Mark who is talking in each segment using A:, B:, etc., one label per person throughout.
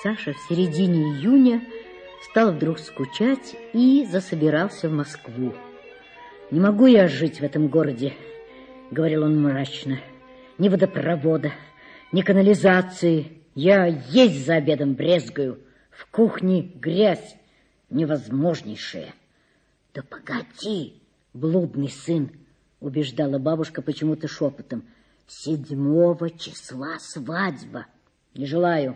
A: Саша в середине июня стал вдруг скучать и засобирался в Москву. «Не могу я жить в этом городе», — говорил он мрачно. «Ни водопровода, ни канализации. Я есть за обедом брезгаю. В кухне грязь невозможнейшая». «Да погоди, блудный сын», — убеждала бабушка почему-то шепотом. 7 числа свадьба. «Не желаю».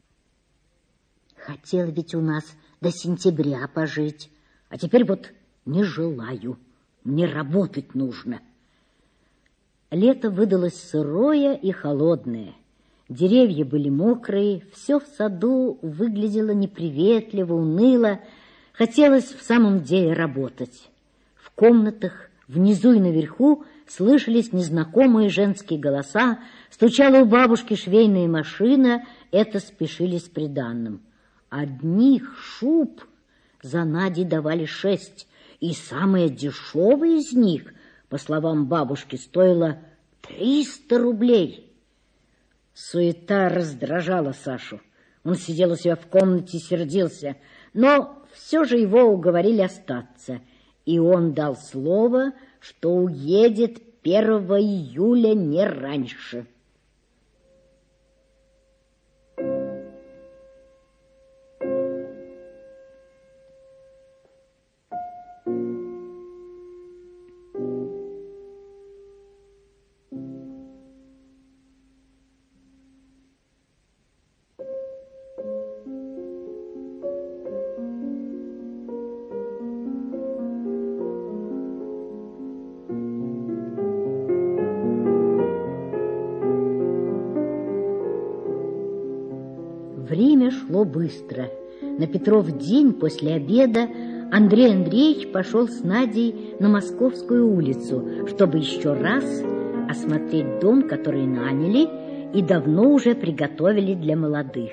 A: «Хотел ведь у нас до сентября пожить, а теперь вот не желаю. Мне работать нужно». Лето выдалось сырое и холодное. Деревья были мокрые, все в саду выглядело неприветливо, уныло. Хотелось в самом деле работать. В комнатах внизу и наверху слышались незнакомые женские голоса, стучала у бабушки швейная машина, это спешили с приданным. Одних шуб за Надей давали 6, и самая дешевая из них, по словам бабушки, стоила 300 рублей. Суета раздражала Сашу. Он сидел у себя в комнате и сердился, но все же его уговорили остаться, и он дал слово, что уедет 1 июля не раньше. Время шло быстро. На Петров день после обеда Андрей Андреевич пошел с Надей на Московскую улицу, чтобы еще раз осмотреть дом, который наняли и давно уже приготовили для молодых.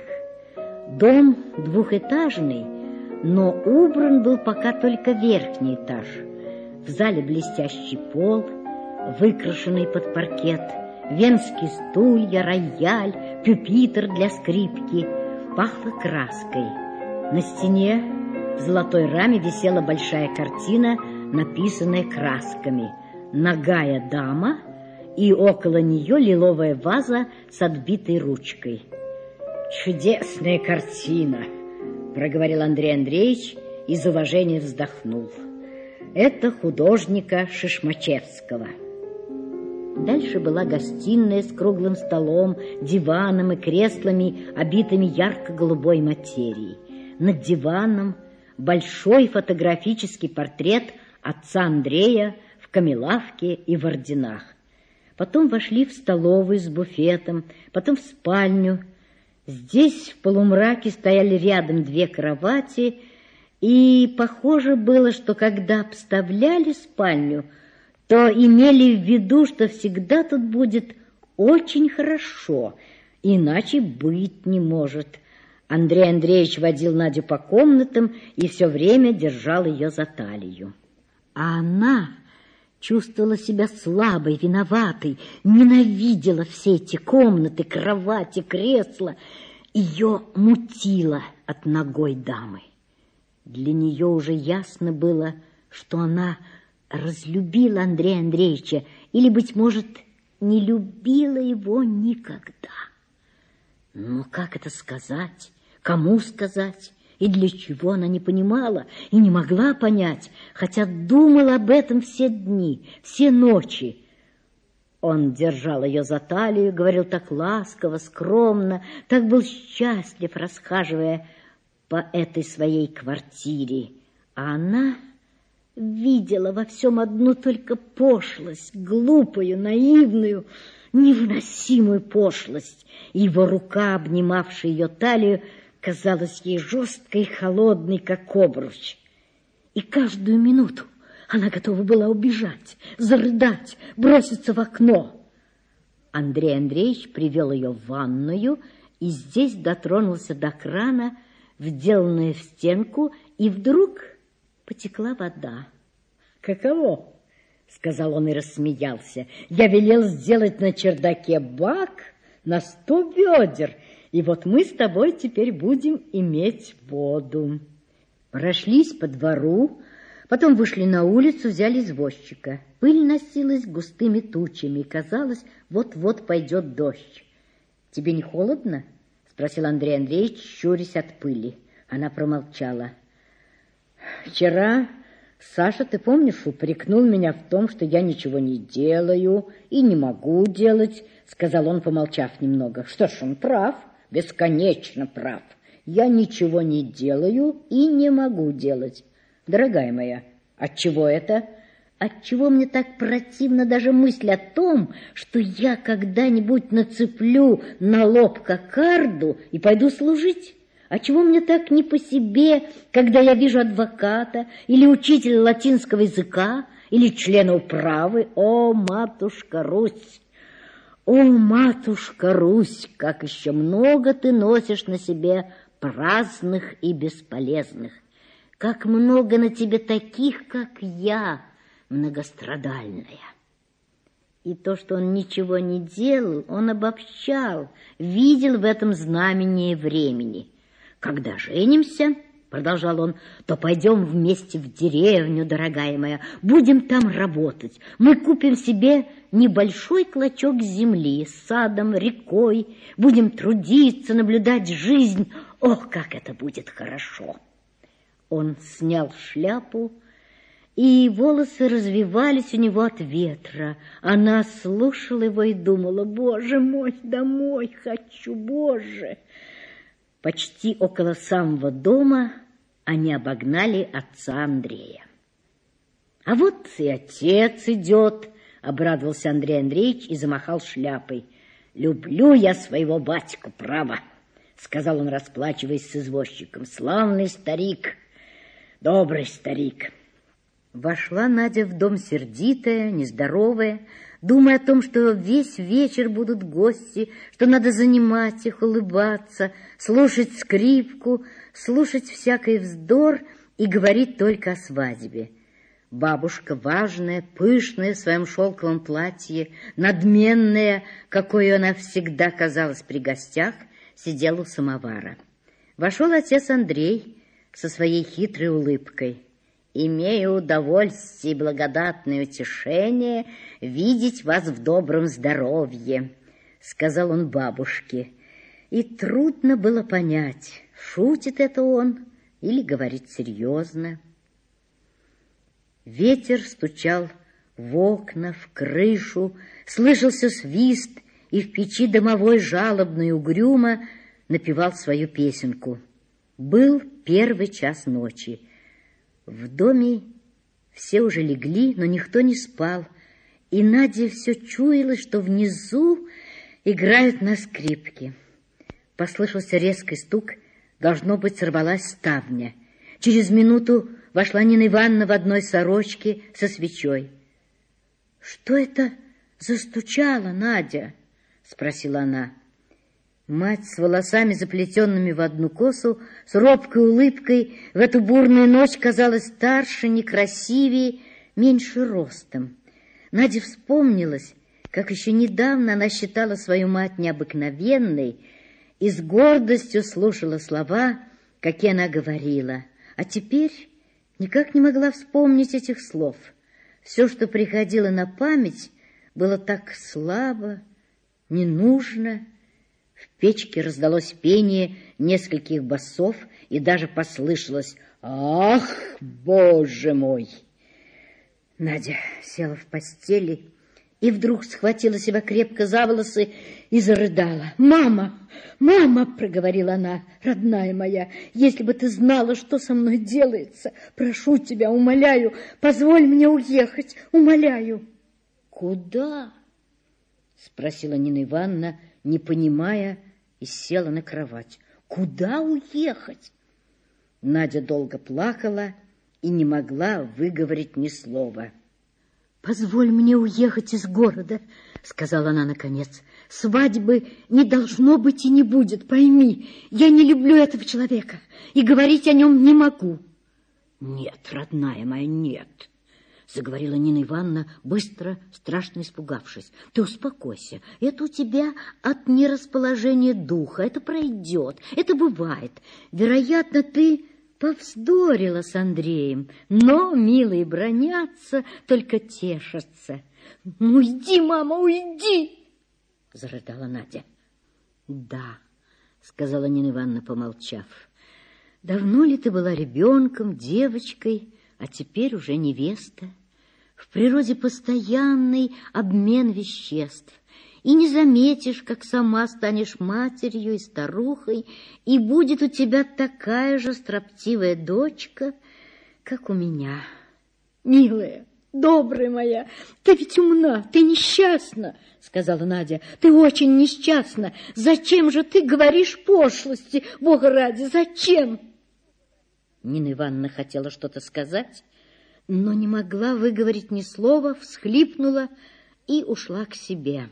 A: Дом двухэтажный, но убран был пока только верхний этаж. В зале блестящий пол, выкрашенный под паркет, венские стулья, рояль, пюпитр для скрипки. Пахло краской. На стене в золотой раме висела большая картина, написанная красками. Нагая дама, и около нее лиловая ваза с отбитой ручкой. «Чудесная картина», — проговорил Андрей Андреевич и из уважения вздохнул. «Это художника Шишмачевского». Дальше была гостиная с круглым столом, диваном и креслами, обитыми ярко-голубой материей. Над диваном большой фотографический портрет отца Андрея в камелавке и в орденах. Потом вошли в столовую с буфетом, потом в спальню. Здесь в полумраке стояли рядом 2 кровати, и похоже было, что когда обставляли спальню, то имели в виду, что всегда тут будет очень хорошо, иначе быть не может. Андрей Андреевич водил Надю по комнатам и все время держал ее за талию. А она чувствовала себя слабой, виноватой, ненавидела все эти комнаты, кровати, кресла. Ее мутило от нагой дамы. Для нее уже ясно было, что она разлюбила Андрея Андреевича или, быть может, не любила его никогда. Но как это сказать, кому сказать и для чего, она не понимала и не могла понять, хотя думала об этом все дни, все ночи. Он держал ее за талию, говорил так ласково, скромно, так был счастлив, расхаживая по этой своей квартире, а она видела во всем одну только пошлость, глупую, наивную, невыносимую пошлость. Его рука, обнимавшая ее талию, казалась ей жесткой и холодной, как обруч. И каждую минуту она готова была убежать, зарыдать, броситься в окно. Андрей Андреевич привел ее в ванную и здесь дотронулся до крана, вделанную в стенку, и вдруг потекла вода. «Каково?» — сказал он и рассмеялся. «Я велел сделать на чердаке бак на 100 ведер, И вот мы с тобой теперь будем иметь воду. Прошлись по двору, потом вышли на улицу, взяли извозчика. Пыль носилась густыми тучами, и казалось, вот-вот пойдет дождь. «Тебе не холодно?» — спросил Андрей Андреевич, щурясь от пыли. Она промолчала. «Вчера Саша, ты помнишь, упрекнул меня в том, что я ничего не делаю и не могу делать», — сказал он, помолчав немного. «Что ж, он прав, бесконечно прав. Я ничего не делаю и не могу делать. Дорогая моя, отчего это? Отчего мне так противна даже мысль о том, что я когда-нибудь нацеплю на лоб кокарду и пойду служить? Отчего мне так не по себе, когда я вижу адвоката или учителя латинского языка или члена управы? О, матушка Русь! О, матушка Русь, как еще много ты носишь на себе праздных и бесполезных! Как много на тебе таких, как я, многострадальная!» И то, что он ничего не делал, он обобщал, видел в этом знамение времени. «Когда женимся, — продолжал он, — то пойдем вместе в деревню, дорогая моя, будем там работать. Мы купим себе небольшой клочок земли с садом, рекой, будем трудиться, наблюдать жизнь. Ох, как это будет хорошо!» Он снял шляпу, и волосы развивались у него от ветра. Она слушала его и думала: «Боже мой, домой хочу, Боже!» Почти около самого дома они обогнали отца Андрея. «А вот и отец идет», — обрадовался Андрей Андреевич и замахал шляпой. «Люблю я своего батьку, право», — сказал он, расплачиваясь с извозчиком. «Славный старик, добрый старик». Вошла Надя в дом сердитая, нездоровая, думая о том, что весь вечер будут гости, что надо занимать их, улыбаться, слушать скрипку, слушать всякий вздор и говорить только о свадьбе. Бабушка, важная, пышная в своем шелковом платье, надменная, какой она всегда казалась при гостях, сидела у самовара. Вошел отец Андрей со своей хитрой улыбкой. «Имею удовольствие и благодатное утешение видеть вас в добром здоровье», — сказал он бабушке. И трудно было понять, шутит это он или говорит серьезно. Ветер стучал в окна, в крышу, слышался свист, и в печи домовой жалобно и угрюмо напевал свою песенку. Был 1 час ночи. В доме все уже легли, но никто не спал, и Надя все чуяла, что внизу играют на скрипке. Послышался резкий стук, должно быть, сорвалась ставня. Через минуту вошла Нина Ивановна в одной сорочке со свечой. «Что это застучало, Надя?» — спросила она. Мать с волосами, заплетенными в одну косу, с робкой улыбкой, в эту бурную ночь казалась старше, некрасивее, меньше ростом. Наде вспомнилось, как еще недавно она считала свою мать необыкновенной и с гордостью слушала слова, какие она говорила, а теперь никак не могла вспомнить этих слов. Все, что приходило на память, было так слабо, не нужно. В печке раздалось пение нескольких басов, и даже послышалось: «Ах, Боже мой!» Надя села в постели и вдруг схватила себя крепко за волосы и зарыдала. «Мама, мама!» — проговорила она. «Родная моя, если бы ты знала, что со мной делается, прошу тебя, умоляю, позволь мне уехать, умоляю». «Куда?» — спросила Нина Ивановна, не понимая, и села на кровать. «Куда уехать?» Надя долго плакала и не могла выговорить ни слова. «Позволь мне уехать из города», — сказала она наконец. «Свадьбы не должно быть и не будет, пойми. Я не люблю этого человека и говорить о нем не могу». «Нет, родная моя, нет», — заговорила Нина Ивановна, быстро, страшно испугавшись. Ты успокойся. Это у тебя от нерасположения духа. Это пройдет. Это бывает. Вероятно, ты повздорила с Андреем. Но, милые, бронятся, только тешатся. Ну, уйди, мама, уйди! Зарыдала Надя. Да, сказала Нина Ивановна, помолчав. Давно ли ты была ребенком, девочкой, а теперь уже невеста? В природе постоянный обмен веществ, и не заметишь, как сама станешь матерью и старухой, и будет у тебя такая же строптивая дочка, как у меня. Милая, добрая моя, ты ведь умна, ты несчастна, сказала Надя. Ты очень несчастна. Зачем же ты говоришь пошлости, Бога ради, зачем? Нина Ивановна хотела что-то сказать, но не могла выговорить ни слова, всхлипнула и ушла к себе.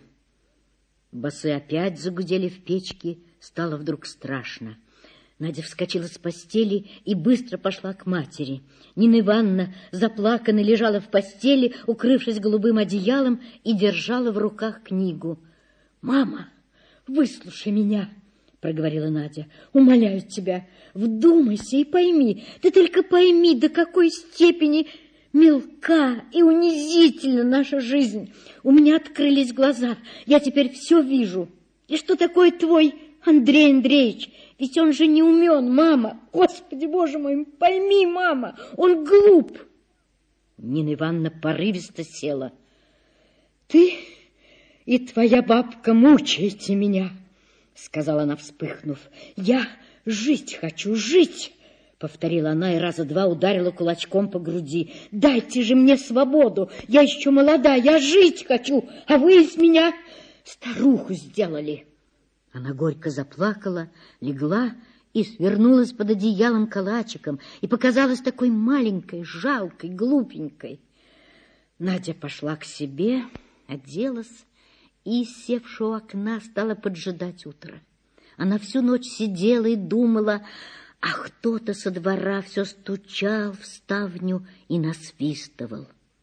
A: Басы опять загудели в печке, стало вдруг страшно. Надя вскочила с постели и быстро пошла к матери. Нина Ивановна, заплаканная, лежала в постели, укрывшись голубым одеялом, и держала в руках книгу. «Мама, выслушай меня!» — проговорила Надя. «Умоляю тебя, вдумайся и пойми, ты только пойми, до какой степени мелка и унизительна наша жизнь. У меня открылись глаза, я теперь все вижу. И что такое твой Андрей Андреевич? Ведь он же не умен, мама. Господи, Боже мой, пойми, мама, он глуп!» Нина Ивановна порывисто села. «Ты и твоя бабка мучаете меня», — сказала она, вспыхнув. «Я жить хочу, жить!» — повторила она и раза два ударила кулачком по груди. «Дайте же мне свободу! Я еще молода, я жить хочу, а вы из меня старуху сделали!» Она горько заплакала, легла и свернулась под одеялом калачиком и показалась такой маленькой, жалкой, глупенькой. Надя пошла к себе, оделась и, севши у окна, стала поджидать утро. Она всю ночь сидела и думала, а кто-то со двора все стучал в ставню и насвистывал.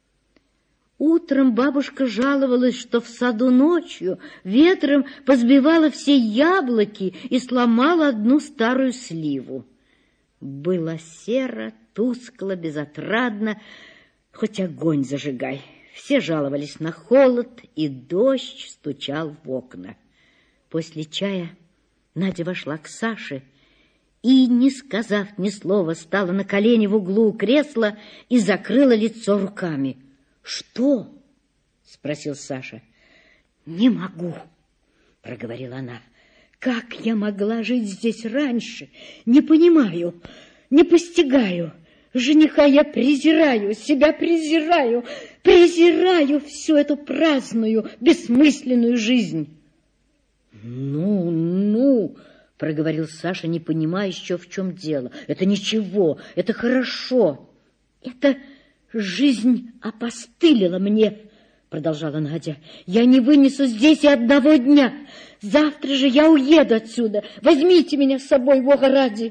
A: Утром бабушка жаловалась, что в саду ночью ветром позбивала все яблоки и сломала одну старую сливу. Было серо, тускло, безотрадно, хоть огонь зажигай. Все жаловались на холод, и дождь стучал в окна. После чая Надя вошла к Саше и, не сказав ни слова, стала на колени в углу у кресла и закрыла лицо руками. «Что?» — спросил Саша. «Не могу», — проговорила она. «Как я могла жить здесь раньше? Не понимаю, не постигаю. Жениха я презираю, себя презираю, презираю всю эту праздную, бессмысленную жизнь». «Ну», — проговорил Саша, не понимая еще, в чем дело. «Это ничего, это хорошо. Это жизнь опостылила мне», — продолжала Надя. «Я не вынесу здесь и одного дня. Завтра же я уеду отсюда. Возьмите меня с собой, Бога ради».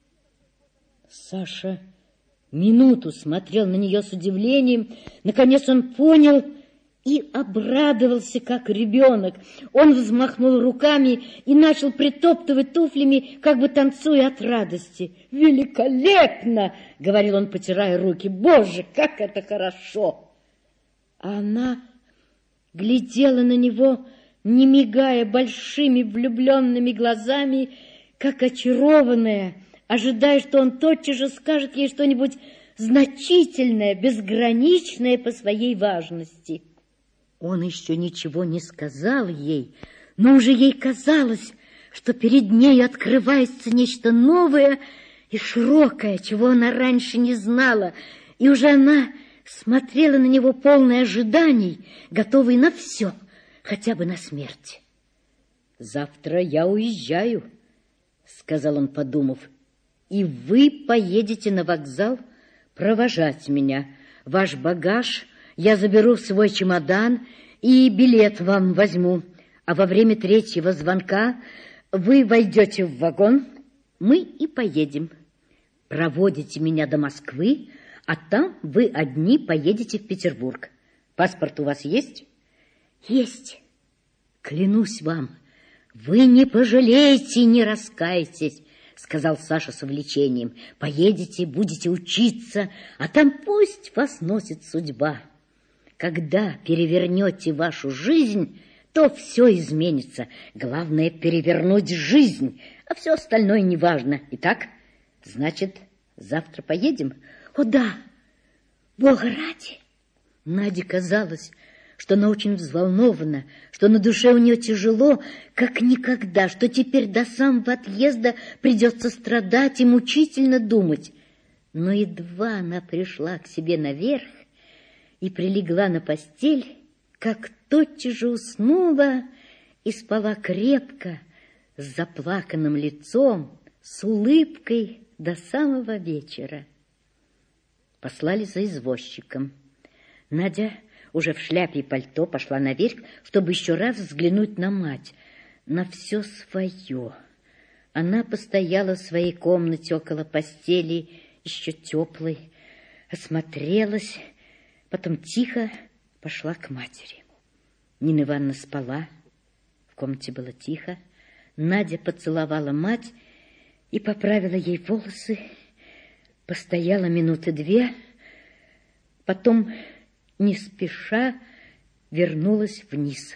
A: Саша минуту смотрел на нее с удивлением. Наконец он понял и обрадовался, как ребенок. Он взмахнул руками и начал притоптывать туфлями, как бы танцуя от радости. «Великолепно!» — говорил он, потирая руки. «Боже, как это хорошо!» А она глядела на него, не мигая большими влюбленными глазами, как очарованная, ожидая, что он тотчас же скажет ей что-нибудь значительное, безграничное по своей важности. Он еще ничего не сказал ей, но уже ей казалось, что перед ней открывается нечто новое и широкое, чего она раньше не знала, и уже она смотрела на него полной ожиданий, готовой на все, хотя бы на смерть. «Завтра я уезжаю», — сказал он, подумав, «и вы поедете на вокзал провожать меня. Ваш багаж я заберу в свой чемодан и билет вам возьму, а во время третьего звонка вы войдете в вагон, мы и поедем. Проводите меня до Москвы, а там вы одни поедете в Петербург. Паспорт у вас есть? Есть. Клянусь вам, вы не пожалеете и не раскаетесь, сказал Саша с увлечением. Поедете, будете учиться, а там пусть вас носит судьба. Когда перевернете вашу жизнь, то все изменится. Главное перевернуть жизнь, а все остальное неважно. Итак, значит, завтра поедем? О да, Бога ради. Наде казалось, что она очень взволнована, что на душе у нее тяжело, как никогда, что теперь до самого отъезда придется страдать и мучительно думать. Но едва она пришла к себе наверх и прилегла на постель, как тотчас же уснула и спала крепко, с заплаканным лицом, с улыбкой до самого вечера. Послали за извозчиком. Надя уже в шляпе и пальто пошла наверх, чтобы еще раз взглянуть на мать, на все свое. Она постояла в своей комнате около постели, еще теплой, осмотрелась, потом тихо пошла к матери. Нина Ивановна спала, в комнате было тихо. Надя поцеловала мать и поправила ей волосы, постояла минуты две, потом не спеша вернулась вниз.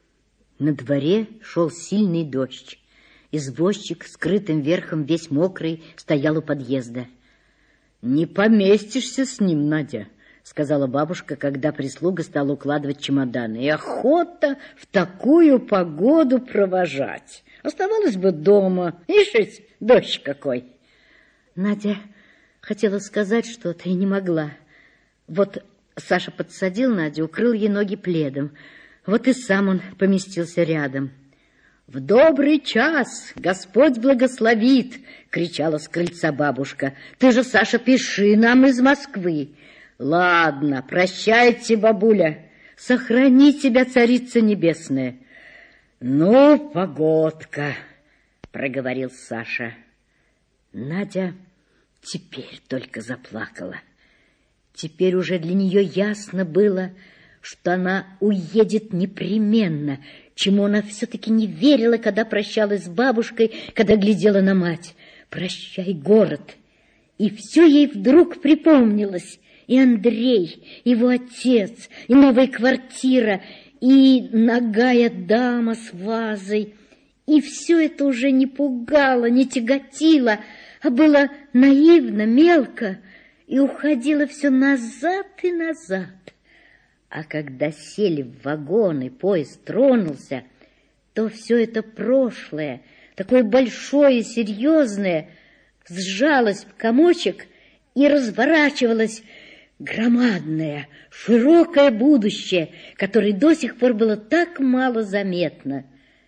A: На дворе шел сильный дождь. Извозчик, скрытым верхом весь мокрый, стоял у подъезда. «Не поместишься с ним, Надя», — сказала бабушка, когда прислуга стала укладывать чемоданы. «И охота в такую погоду провожать. Оставалась бы дома. Ишь, дождь какой!» Надя хотела сказать что-то и не могла. Вот Саша подсадил Надю, укрыл ей ноги пледом. Вот и сам он поместился рядом. «В добрый час! Господь благословит!» — кричала с крыльца бабушка. «Ты же, Саша, пиши нам из Москвы!» «Ладно, прощайте, бабуля! Сохрани тебя, Царица Небесная!» «Ну, погодка!» — проговорил Саша. Надя теперь только заплакала. Теперь уже для нее ясно было, что она уедет непременно, чему она все-таки не верила, когда прощалась с бабушкой, когда глядела на мать. «Прощай, город!» И все ей вдруг припомнилось. И Андрей, его отец, и новая квартира, и нагая дама с вазой. И все это уже не пугало, не тяготило, а было наивно, мелко, и уходило все назад и назад. А когда сели в вагон и поезд тронулся, то все это прошлое, такое большое и серьезное, сжалось в комочек и разворачивалось громадное, широкое будущее, которое до сих пор было так мало заметно.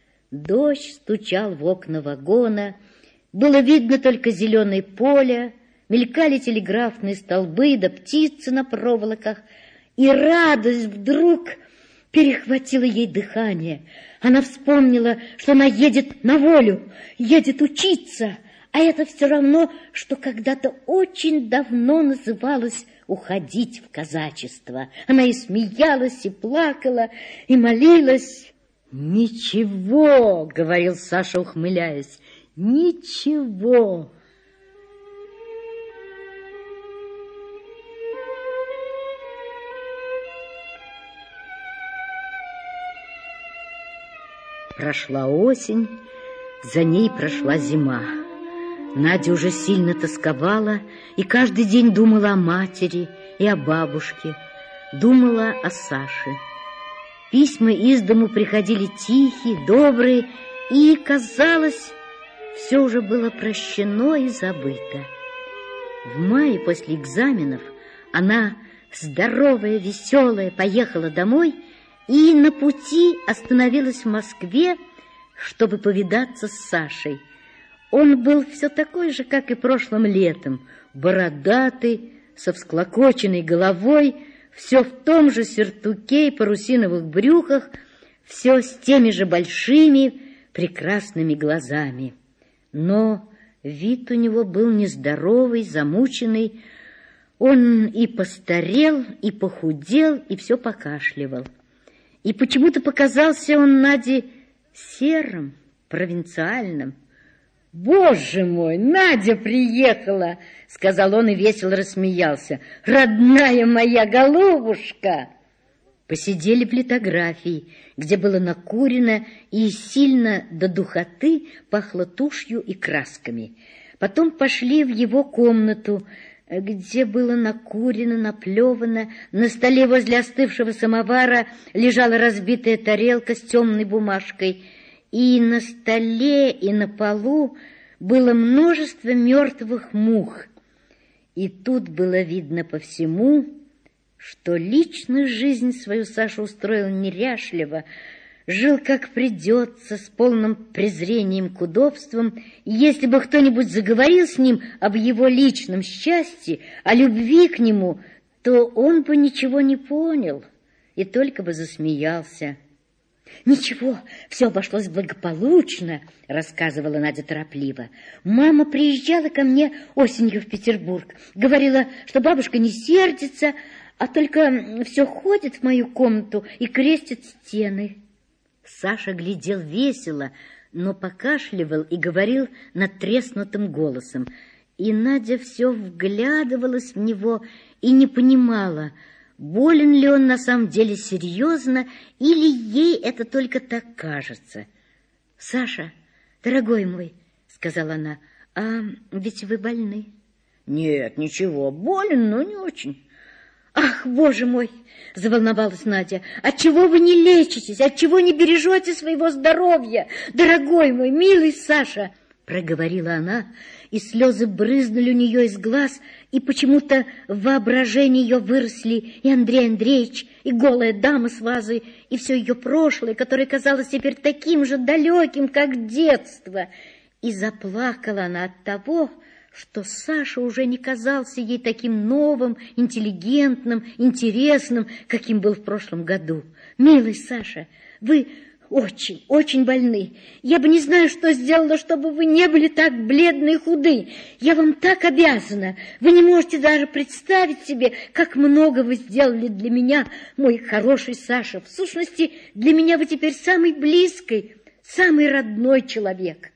A: Дождь стучал в окна вагона, было видно только зеленое поле, мелькали телеграфные столбы да птицы на проволоках, и радость вдруг перехватила ей дыхание. Она вспомнила, что она едет на волю, едет учиться, а это все равно, что когда-то очень давно называлось уходить в казачество. Она и смеялась, и плакала, и молилась. «Ничего», — говорил Саша, ухмыляясь, — «ничего». Прошла осень, за ней прошла зима. Надя уже сильно тосковала и каждый день думала о матери и о бабушке, думала о Саше. Письма из дому приходили тихие, добрые, и, казалось, все уже было прощено и забыто. В мае после экзаменов она, здоровая, веселая, поехала домой и на пути остановилась в Москве, чтобы повидаться с Сашей. Он был все такой же, как и прошлым летом, бородатый, со всклокоченной головой, все в том же сюртуке и парусиновых брюках, все с теми же большими прекрасными глазами. Но вид у него был нездоровый, замученный. Он и постарел, и похудел, и все покашливал. И почему-то показался он Наде серым, провинциальным. «Боже мой, Надя приехала!» — сказал он и весело рассмеялся. «Родная моя голубушка!» Посидели в литографии, где было накурено и сильно до духоты пахло тушью и красками. Потом пошли в его комнату, где было накурено, наплевано. На столе возле остывшего самовара лежала разбитая тарелка с темной бумажкой, и на столе, и на полу было множество мертвых мух. И тут было видно по всему, что личную жизнь свою Саша устроил неряшливо, жил как придется, с полным презрением к удобствам, и если бы кто-нибудь заговорил с ним об его личном счастье, о любви к нему, то он бы ничего не понял и только бы засмеялся. «Ничего, все обошлось благополучно», — рассказывала Надя торопливо. «Мама приезжала ко мне осенью в Петербург, говорила, что бабушка не сердится, а только все ходит в мою комнату и крестит стены». Саша глядел весело, но покашливал и говорил надтреснутым голосом. И Надя все вглядывалась в него и не понимала, болен ли он на самом деле серьезно, или ей это только так кажется. «Саша, дорогой мой, — сказала она, — а ведь вы больны?» «Нет, ничего, болен, но не очень». «Ах, Боже мой! — заволновалась Надя. — Отчего вы не лечитесь? Отчего не бережете своего здоровья? Дорогой мой, милый Саша! — проговорила она, и слезы брызнули у нее из глаз, и почему-то в воображении ее выросли и Андрей Андреевич, и голая дама с вазой, и все ее прошлое, которое казалось теперь таким же далеким, как детство. И заплакала она от того, что Саша уже не казался ей таким новым, интеллигентным, интересным, каким был в прошлом году. «Милый Саша, вы очень, очень больны. Я бы не знаю, что сделала, чтобы вы не были так бледны и худы. Я вам так обязана. Вы не можете даже представить себе, как много вы сделали для меня, мой хороший Саша. В сущности, для меня вы теперь самый близкий, самый родной человек».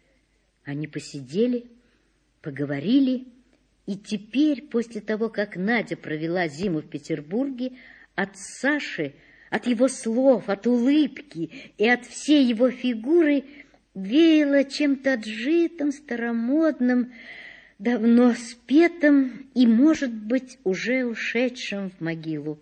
A: Они посидели, поговорили, и теперь, после того, как Надя провела зиму в Петербурге, от Саши, от его слов, от улыбки и от всей его фигуры веяло чем-то отжитым, старомодным, давно спетым и, может быть, уже ушедшим в могилу.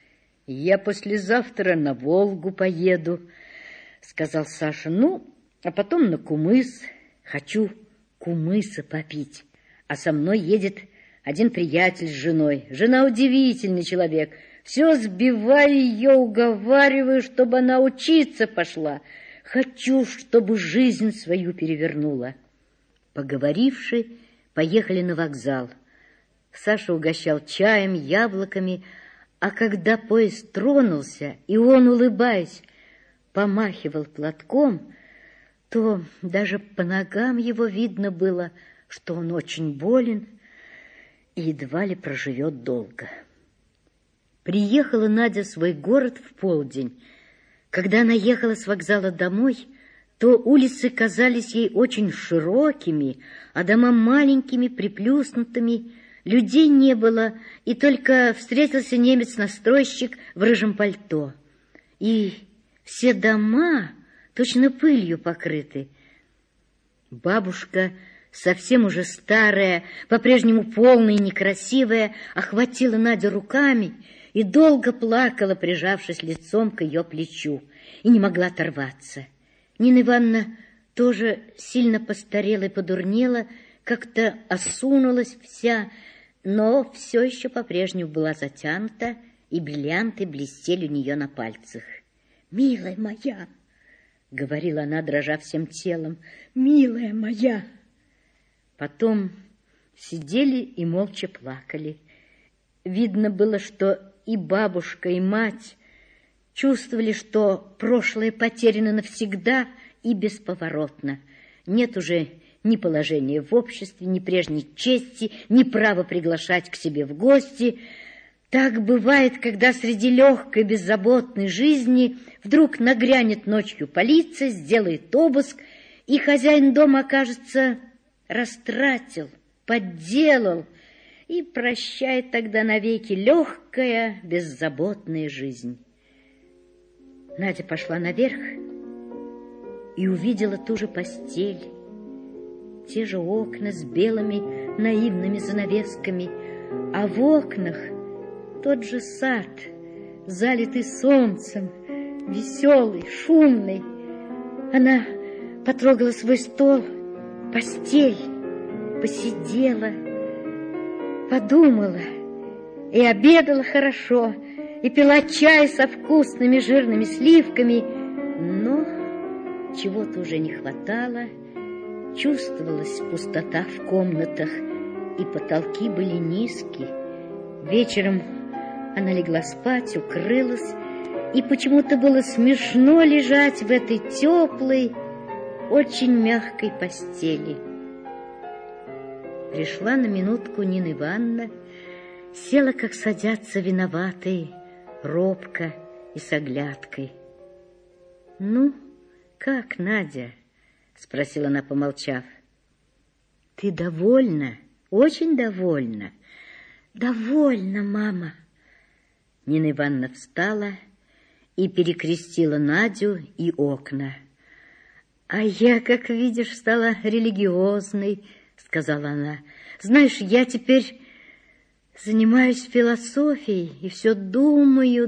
A: «Я послезавтра на Волгу поеду», — сказал Саша. «Ну, а потом на Кумыс. Хочу кумыса попить, а со мной едет один приятель с женой. Жена удивительный человек. Все сбиваю ее, уговариваю, чтобы она учиться пошла. Хочу, чтобы жизнь свою перевернула». Поговоривши, поехали на вокзал. Саша угощал чаем, яблоками, а когда поезд тронулся, и он, улыбаясь, помахивал платком, то даже по ногам его видно было, что он очень болен и едва ли проживет долго. Приехала Надя в свой город в полдень. Когда она ехала с вокзала домой, то улицы казались ей очень широкими, а дома маленькими, приплюснутыми. Людей не было, и только встретился немец-настройщик в рыжем пальто. И все дома точно пылью покрыты. Бабушка, совсем уже старая, по-прежнему полная и некрасивая, охватила Надю руками и долго плакала, прижавшись лицом к ее плечу, и не могла оторваться. Нина Ивановна тоже сильно постарела и подурнела, как-то осунулась вся, но все еще по-прежнему была затянута, и бриллианты блестели у нее на пальцах. «Милая моя!» — говорила она, дрожа всем телом. «Милая моя!» Потом сидели и молча плакали. Видно было, что и бабушка, и мать чувствовали, что прошлое потеряно навсегда и бесповоротно. Нет уже ни положения в обществе, ни прежней чести, ни права приглашать к себе в гости. Так бывает, когда среди легкой беззаботной жизни вдруг нагрянет ночью полиция, сделает обыск, и хозяин дома, окажется, растратил, подделал, и прощает тогда навеки легкая беззаботная жизнь. Надя пошла наверх и увидела ту же постель, те же окна с белыми наивными занавесками, а в окнах тот же сад, залитый солнцем, веселый, шумный. Она потрогала свой стол, постель, посидела, подумала и обедала хорошо, и пила чай со вкусными жирными сливками, но чего-то уже не хватало, чувствовалась пустота в комнатах, и потолки были низкие. Вечером она легла спать, укрылась, и почему-то было смешно лежать в этой теплой, очень мягкой постели. Пришла на минутку Нина Ивановна, села, как садятся виноватые, робко и с оглядкой. — Ну, как, Надя? — спросила она, помолчав. — Ты довольна? Очень довольна? — Довольна, мама. Нина Ивановна встала и перекрестила Надю и окна. — А я, как видишь, стала религиозной, — сказала она. — Знаешь, я теперь занимаюсь философией и все думаю,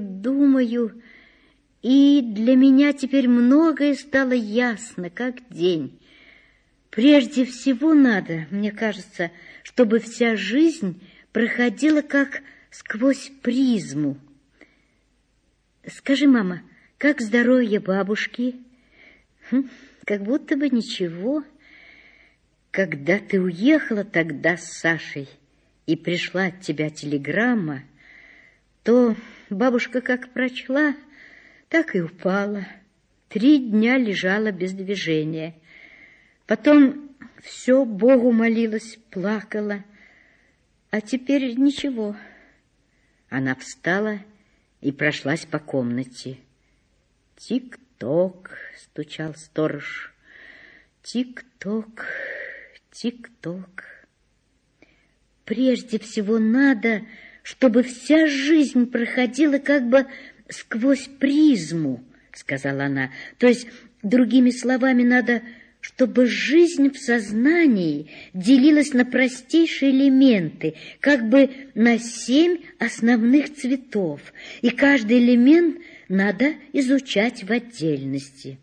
A: и для меня теперь многое стало ясно, как день. Прежде всего надо, мне кажется, чтобы вся жизнь проходила как сквозь призму. Скажи, мама, как здоровье бабушки? Как будто бы ничего. Когда ты уехала тогда с Сашей и пришла от тебя телеграмма, то бабушка как прочла, так и упала. 3 дня лежала без движения. Потом все Богу молилась, плакала. А теперь ничего. Она встала и прошлась по комнате. Тик-ток, стучал сторож. Тик-ток, тик-ток. Прежде всего надо, чтобы вся жизнь проходила как бы сквозь призму, сказала она. То есть, другими словами, надо, чтобы жизнь в сознании делилась на простейшие элементы, как бы на 7 основных цветов, и каждый элемент надо изучать в отдельности.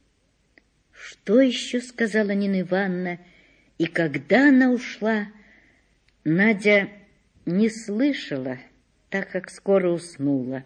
A: Что еще сказала Нина Ивановна, и когда она ушла, Надя не слышала, так как скоро уснула.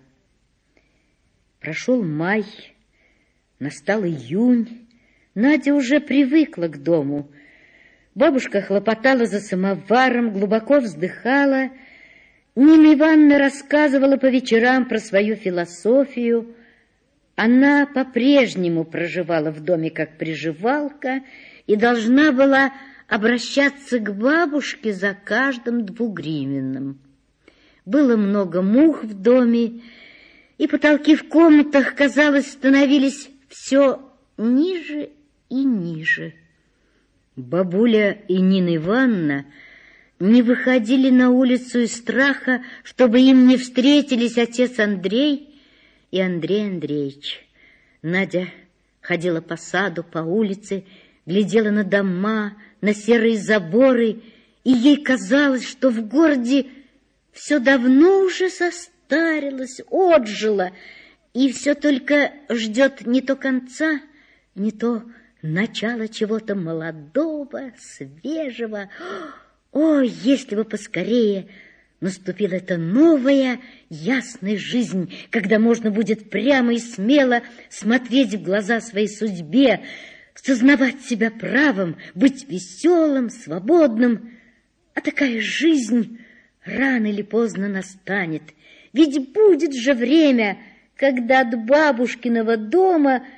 A: Прошел май, настал июнь, Надя уже привыкла к дому. Бабушка хлопотала за самоваром, глубоко вздыхала. Нина Ивановна рассказывала по вечерам про свою философию. Она по-прежнему проживала в доме как приживалка и должна была обращаться к бабушке за каждым 2-гривенным. Было много мух в доме, и потолки в комнатах, казалось, становились все ниже и ниже. Бабуля и Нина Ивановна не выходили на улицу из страха, чтобы им не встретились отец Андрей и Андрей Андреевич. Надя ходила по саду, по улице, глядела на дома, на серые заборы, и ей казалось, что в городе все давно уже состарилось, отжило, и все только ждет не то конца, не то начала чего-то молодого, свежего. О, если бы поскорее наступила эта новая, ясная жизнь, когда можно будет прямо и смело смотреть в глаза своей судьбе, сознавать себя правым, быть веселым, свободным. А такая жизнь рано или поздно настанет. Ведь будет же время, когда от бабушкиного дома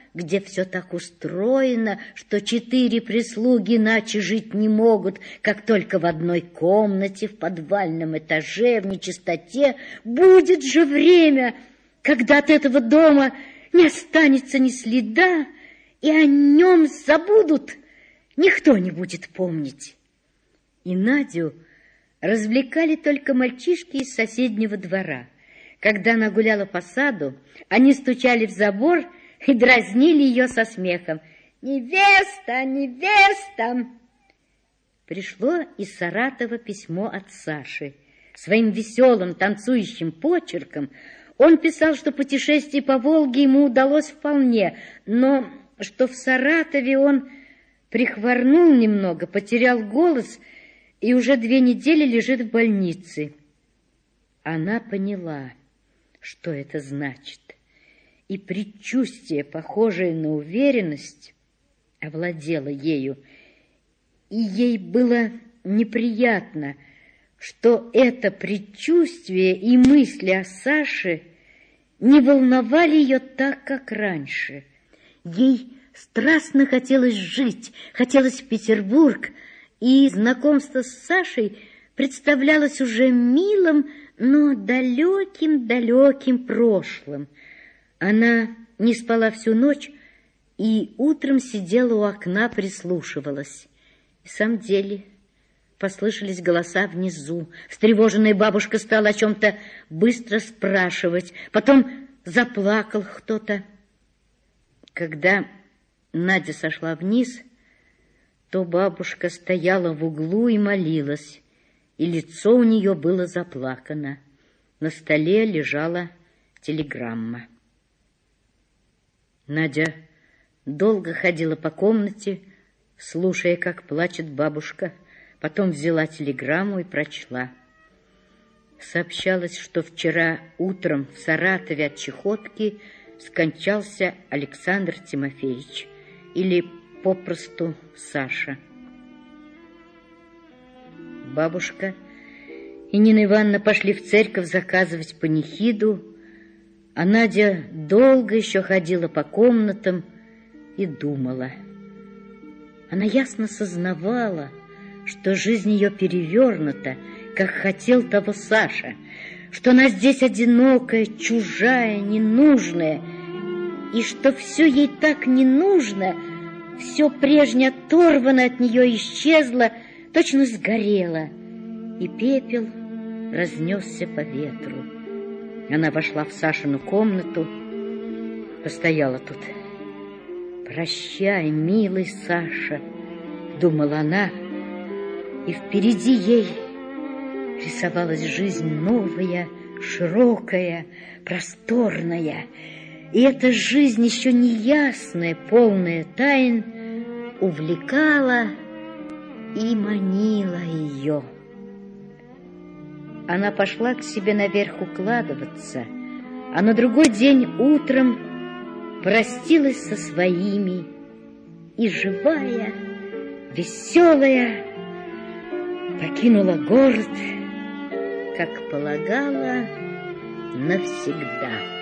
A: где все так устроено, что 4 прислуги иначе жить не могут, как только в одной комнате, в подвальном этаже, в нечистоте, будет же время, когда от этого дома не останется ни следа, и о нем забудут, никто не будет помнить. И Надю развлекали только мальчишки из соседнего двора. Когда она гуляла по саду, они стучали в забор и дразнили ее со смехом. «Невеста, невеста!» Пришло из Саратова письмо от Саши. Своим веселым танцующим почерком он писал, что путешествие по Волге ему удалось вполне, но что в Саратове он прихворнул немного, потерял голос и уже 2 недели лежит в больнице. Она поняла, что это значит, и предчувствие, похожее на уверенность, овладело ею, и ей было неприятно, что это предчувствие и мысли о Саше не волновали ее так, как раньше. Ей страстно хотелось жить, хотелось в Петербург, и знакомство с Сашей представлялось уже милым, но далеким-далеким прошлым. Она не спала всю ночь и утром сидела у окна, прислушивалась. И в самом деле послышались голоса внизу. Встревоженная бабушка стала о чем-то быстро спрашивать. Потом заплакал кто-то. Когда Надя сошла вниз, то бабушка стояла в углу и молилась, и лицо у нее было заплакано. На столе лежала телеграмма. Надя долго ходила по комнате, слушая, как плачет бабушка, потом взяла телеграмму и прочла. Сообщалось, что вчера утром в Саратове от чехотки скончался Александр Тимофеевич, или попросту Саша. Бабушка и Нина Ивановна пошли в церковь заказывать панихиду, а Надя долго еще ходила по комнатам и думала. Она ясно сознавала, что жизнь ее перевернута, как хотел того Саша, что она здесь одинокая, чужая, ненужная, и что все ей так не нужно, все прежнее оторвано от нее, исчезло, точно сгорело, и пепел разнесся по ветру. Она вошла в Сашину комнату, постояла тут. «Прощай, милый Саша», — думала она, и впереди ей рисовалась жизнь новая, широкая, просторная, и эта жизнь, еще неясная, полная тайн, увлекала и манила ее. Она пошла к себе наверх укладываться, а на другой день утром простилась со своими, и живая, веселая, покинула город, как полагала, навсегда.